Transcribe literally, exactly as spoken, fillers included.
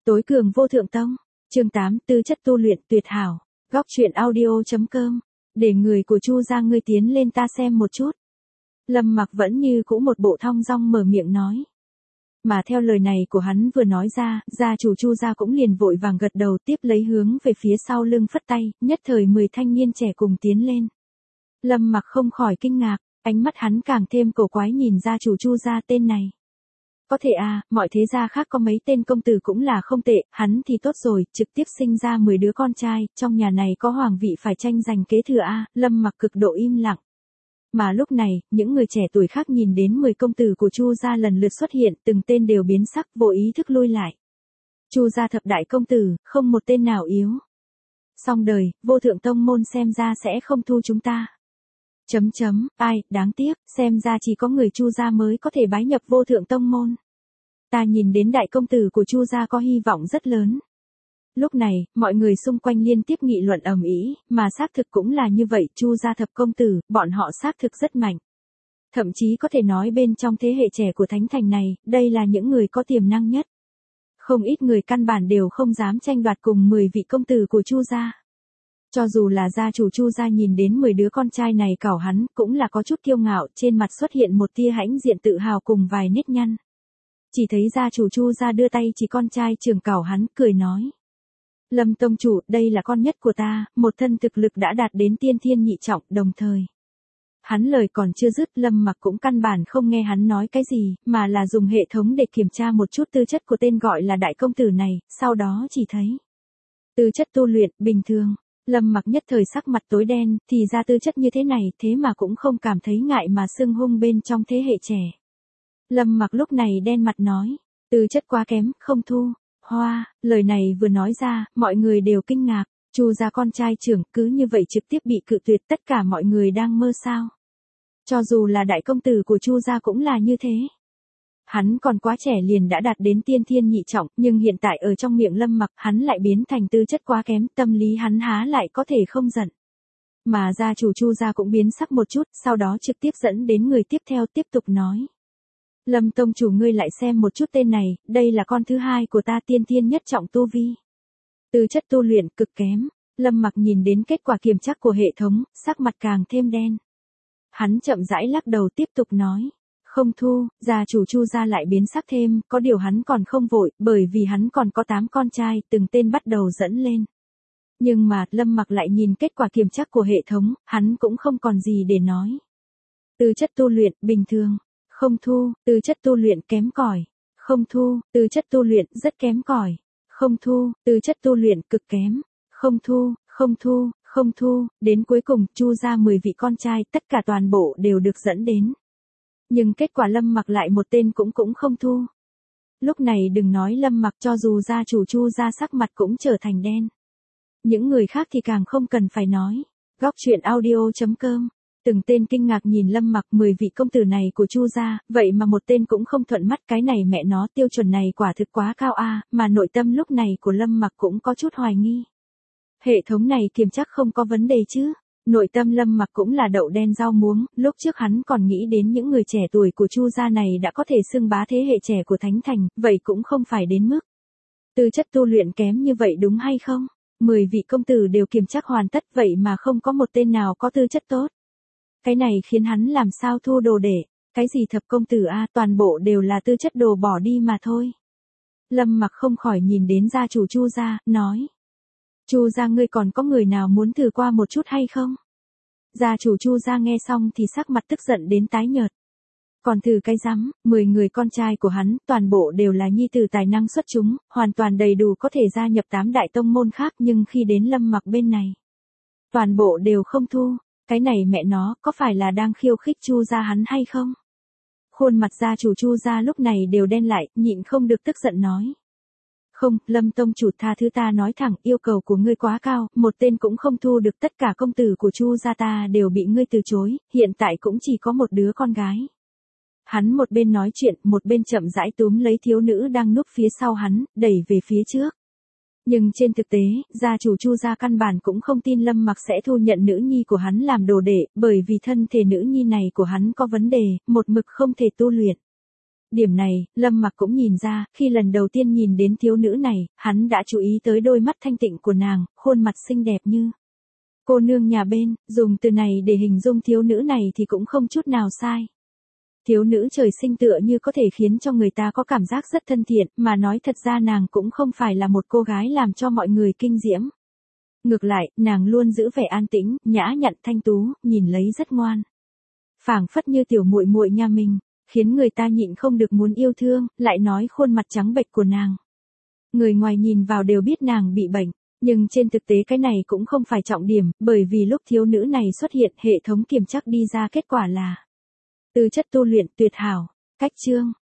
Tối cường vô thượng tông. Chương tám, tư chất tu luyện tuyệt hảo. Góc truyện audio.com. Để người của Chu gia ngươi tiến lên ta xem một chút. Lâm Mặc vẫn như cũ một bộ thong dong mở miệng nói. Mà theo lời này của hắn vừa nói ra, gia chủ Chu gia cũng liền vội vàng gật đầu, tiếp lấy hướng về phía sau lưng phất tay, nhất thời mười thanh niên trẻ cùng tiến lên. Lâm Mặc không khỏi kinh ngạc, ánh mắt hắn càng thêm cổ quái nhìn gia chủ Chu gia tên này. Có thể à, mọi thế gia khác có mấy tên công tử cũng là không tệ, hắn thì tốt rồi, trực tiếp sinh ra mười đứa con trai, trong nhà này có hoàng vị phải tranh giành kế thừa a. Lâm Mặc cực độ im lặng. Mà lúc này, những người trẻ tuổi khác nhìn đến mười công tử của Chu gia lần lượt xuất hiện, từng tên đều biến sắc, vô ý thức lui lại. Chu gia thập đại công tử, không một tên nào yếu. Xong đời, vô thượng tông môn xem ra sẽ không thu chúng ta. Chấm chấm, ai, đáng tiếc, xem ra chỉ có người Chu gia mới có thể bái nhập vô thượng tông môn. Ta nhìn đến đại công tử của Chu gia có hy vọng rất lớn. Lúc này, mọi người xung quanh liên tiếp nghị luận ầm ĩ, mà xác thực cũng là như vậy, Chu gia thập công tử, bọn họ xác thực rất mạnh. Thậm chí có thể nói bên trong thế hệ trẻ của Thánh Thành này, đây là những người có tiềm năng nhất. Không ít người căn bản đều không dám tranh đoạt cùng mười vị công tử của Chu gia. Cho dù là gia chủ Chu gia nhìn đến mười đứa con trai này cảo hắn, cũng là có chút kiêu ngạo, trên mặt xuất hiện một tia hãnh diện tự hào cùng vài nét nhăn. Chỉ thấy gia chủ Chu gia đưa tay chỉ con trai trường cảo hắn, cười nói. Lâm tông chủ, đây là con nhất của ta, một thân thực lực đã đạt đến tiên thiên nhị trọng, đồng thời. Hắn lời còn chưa dứt, Lâm Mặc cũng căn bản không nghe hắn nói cái gì, mà là dùng hệ thống để kiểm tra một chút tư chất của tên gọi là đại công tử này, sau đó chỉ thấy. Tư chất tu luyện, bình thường. Lâm Mặc nhất thời sắc mặt tối đen, thì ra tư chất như thế này, thế mà cũng không cảm thấy ngại mà xưng hung bên trong thế hệ trẻ. Lâm Mặc lúc này đen mặt nói, tư chất quá kém, không thu. Hoa, lời này vừa nói ra, mọi người đều kinh ngạc, Chu gia con trai trưởng cứ như vậy trực tiếp bị cự tuyệt, tất cả mọi người đang mơ sao. Cho dù là đại công tử của Chu gia cũng là như thế. Hắn còn quá trẻ liền đã đạt đến tiên thiên nhị trọng, nhưng hiện tại ở trong miệng Lâm Mặc, hắn lại biến thành tư chất quá kém, tâm lý hắn há lại có thể không giận. Mà gia chủ Chu gia cũng biến sắc một chút, sau đó trực tiếp dẫn đến người tiếp theo tiếp tục nói. Lâm tông chủ ngươi lại xem một chút tên này, đây là con thứ hai của ta, tiên thiên nhất trọng tu vi. Tư chất tu luyện cực kém. Lâm Mặc nhìn đến kết quả kiểm tra của hệ thống, sắc mặt càng thêm đen. Hắn chậm rãi lắc đầu tiếp tục nói. Không thu, gia chủ Chu gia lại biến sắc thêm, có điều hắn còn không vội, bởi vì hắn còn có tám con trai, từng tên bắt đầu dẫn lên. Nhưng mà, Lâm Mặc lại nhìn kết quả kiểm tra của hệ thống, hắn cũng không còn gì để nói. Tư chất tu luyện, bình thường. Không thu, tư chất tu luyện kém cỏi. Không thu, tư chất tu luyện rất kém cỏi. Không thu, tư chất tu luyện cực kém. Không thu, không thu, không thu, đến cuối cùng, Chu gia mười vị con trai, tất cả toàn bộ đều được dẫn đến. Nhưng kết quả Lâm Mặc lại một tên cũng cũng không thu. Lúc này đừng nói Lâm Mặc, cho dù gia chủ Chu gia sắc mặt cũng trở thành đen. Những người khác thì càng không cần phải nói. Góc truyện audio.com. Từng tên kinh ngạc nhìn Lâm Mặc, mười vị công tử này của Chu gia, vậy mà một tên cũng không thuận mắt, cái này mẹ nó tiêu chuẩn này quả thực quá cao a, mà nội tâm lúc này của Lâm Mặc cũng có chút hoài nghi. Hệ thống này kiểm chắc không có vấn đề chứ? Nội tâm Lâm Mặc cũng là đậu đen rau muống, lúc trước hắn còn nghĩ đến những người trẻ tuổi của Chu gia này đã có thể xưng bá thế hệ trẻ của Thánh Thành, vậy cũng không phải đến mức. Tư chất tu luyện kém như vậy đúng hay không? Mười vị công tử đều kiểm chắc hoàn tất vậy mà không có một tên nào có tư chất tốt. Cái này khiến hắn làm sao thu đồ để, cái gì thập công tử a, toàn bộ đều là tư chất đồ bỏ đi mà thôi. Lâm Mặc không khỏi nhìn đến gia chủ Chu gia, nói. Chu gia ngươi còn có người nào muốn thử qua một chút hay không? Gia chủ Chu gia nghe xong thì sắc mặt tức giận đến tái nhợt. Còn thử cái rắm, mười người con trai của hắn, toàn bộ đều là nhi tử tài năng xuất chúng, hoàn toàn đầy đủ có thể gia nhập tám đại tông môn khác, nhưng khi đến Lâm Mặc bên này, toàn bộ đều không thu. Cái này mẹ nó, có phải là đang khiêu khích Chu gia hắn hay không? Khuôn mặt gia chủ Chu gia lúc này đều đen lại, nhịn không được tức giận nói. Không, Lâm tông chủ tha thứ ta nói thẳng, yêu cầu của ngươi quá cao, một tên cũng không thu được, tất cả công tử của Chu gia ta đều bị ngươi từ chối, hiện tại cũng chỉ có một đứa con gái. Hắn một bên nói chuyện, một bên chậm rãi túm lấy thiếu nữ đang núp phía sau hắn, đẩy về phía trước. Nhưng trên thực tế, gia chủ Chu gia căn bản cũng không tin Lâm Mặc sẽ thu nhận nữ nhi của hắn làm đồ đệ, bởi vì thân thể nữ nhi này của hắn có vấn đề, một mực không thể tu luyện. Điểm này, Lâm Mặc cũng nhìn ra, khi lần đầu tiên nhìn đến thiếu nữ này, hắn đã chú ý tới đôi mắt thanh tịnh của nàng, khuôn mặt xinh đẹp như cô nương nhà bên, dùng từ này để hình dung thiếu nữ này thì cũng không chút nào sai. Thiếu nữ trời sinh tựa như có thể khiến cho người ta có cảm giác rất thân thiện, mà nói thật ra nàng cũng không phải là một cô gái làm cho mọi người kinh diễm. Ngược lại, nàng luôn giữ vẻ an tĩnh, nhã nhặn thanh tú, nhìn lấy rất ngoan. Phảng phất như tiểu muội muội nhà mình, khiến người ta nhịn không được muốn yêu thương, lại nói khuôn mặt trắng bệch của nàng. Người ngoài nhìn vào đều biết nàng bị bệnh, nhưng trên thực tế cái này cũng không phải trọng điểm, bởi vì lúc thiếu nữ này xuất hiện hệ thống kiểm trắc đi ra kết quả là tư chất tu luyện tuyệt hảo, cách chương.